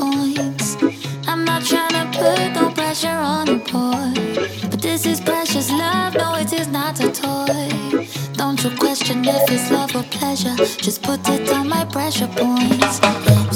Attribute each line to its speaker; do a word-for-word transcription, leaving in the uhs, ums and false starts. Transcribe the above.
Speaker 1: points. I'm not trying to put no pressure on you, boy, but this is precious love, no it is not a toy. Don't you question if it's love or pleasure, just put it on my pressure points, yeah.